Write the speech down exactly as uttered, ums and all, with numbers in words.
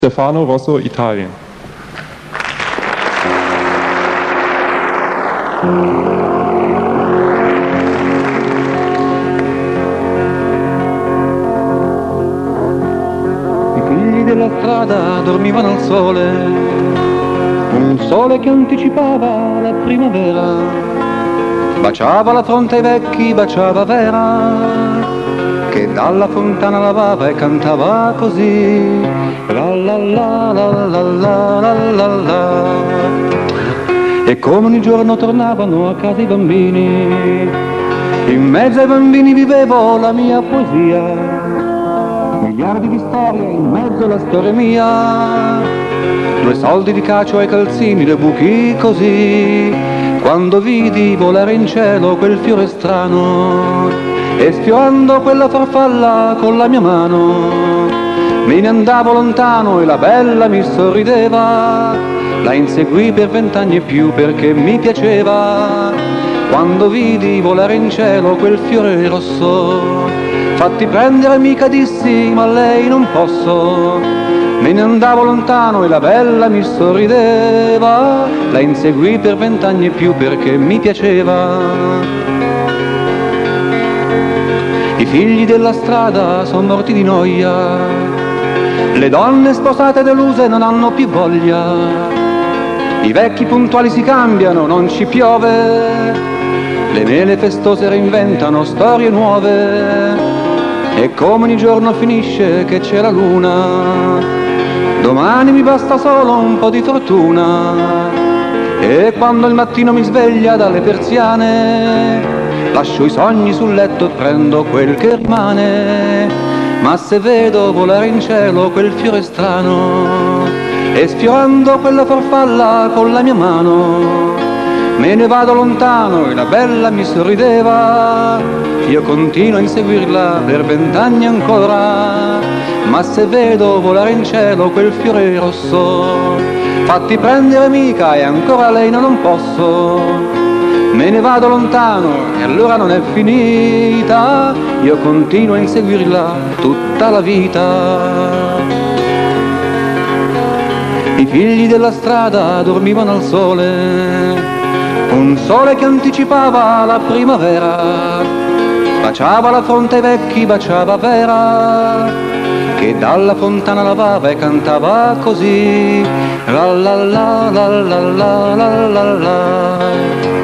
Stefano Rosso, Italien. I figli della strada dormivano al sole, un sole che anticipava la primavera, baciava la fronte ai vecchi, baciava Vera, che dalla fontana lavava e cantava così, la la la la la la la la la. E come ogni giorno tornavano a casa i bambini, in mezzo ai bambini vivevo la mia poesia, miliardi di storie in mezzo alla storia mia, due soldi di cacio ai calzini, due buchi così, quando vidi volare in cielo quel fiore strano, e sfiorando quella farfalla con la mia mano, me ne andavo lontano e la bella mi sorrideva, la inseguì per vent'anni e più perché mi piaceva, quando vidi volare in cielo quel fiore rosso, fatti prendere mica dissi, ma lei non posso, me ne andavo lontano e la bella mi sorrideva, la inseguì per vent'anni e più perché mi piaceva. I figli della strada sono morti di noia, le donne sposate deluse non hanno più voglia, i vecchi puntuali si cambiano, non ci piove, le mele festose reinventano storie nuove, e come ogni giorno finisce che c'è la luna, domani mi basta solo un po' di fortuna, e quando il mattino mi sveglia dalle persiane, lascio i sogni sul letto e prendo quel che rimane, ma se vedo volare in cielo quel fiore strano, e sfiorando quella farfalla con la mia mano, me ne vado lontano e la bella mi sorrideva, io continuo a inseguirla per vent'anni ancora, ma se vedo volare in cielo quel fiore rosso, fatti prendere mica e ancora lei no, non posso, me ne vado lontano e allora non è finita, io continuo a inseguirla tutta la vita. I figli della strada dormivano al sole, un sole che anticipava la primavera, baciava la fronte ai vecchi, baciava Vera, che dalla fontana lavava e cantava così, la la la la la la la la la.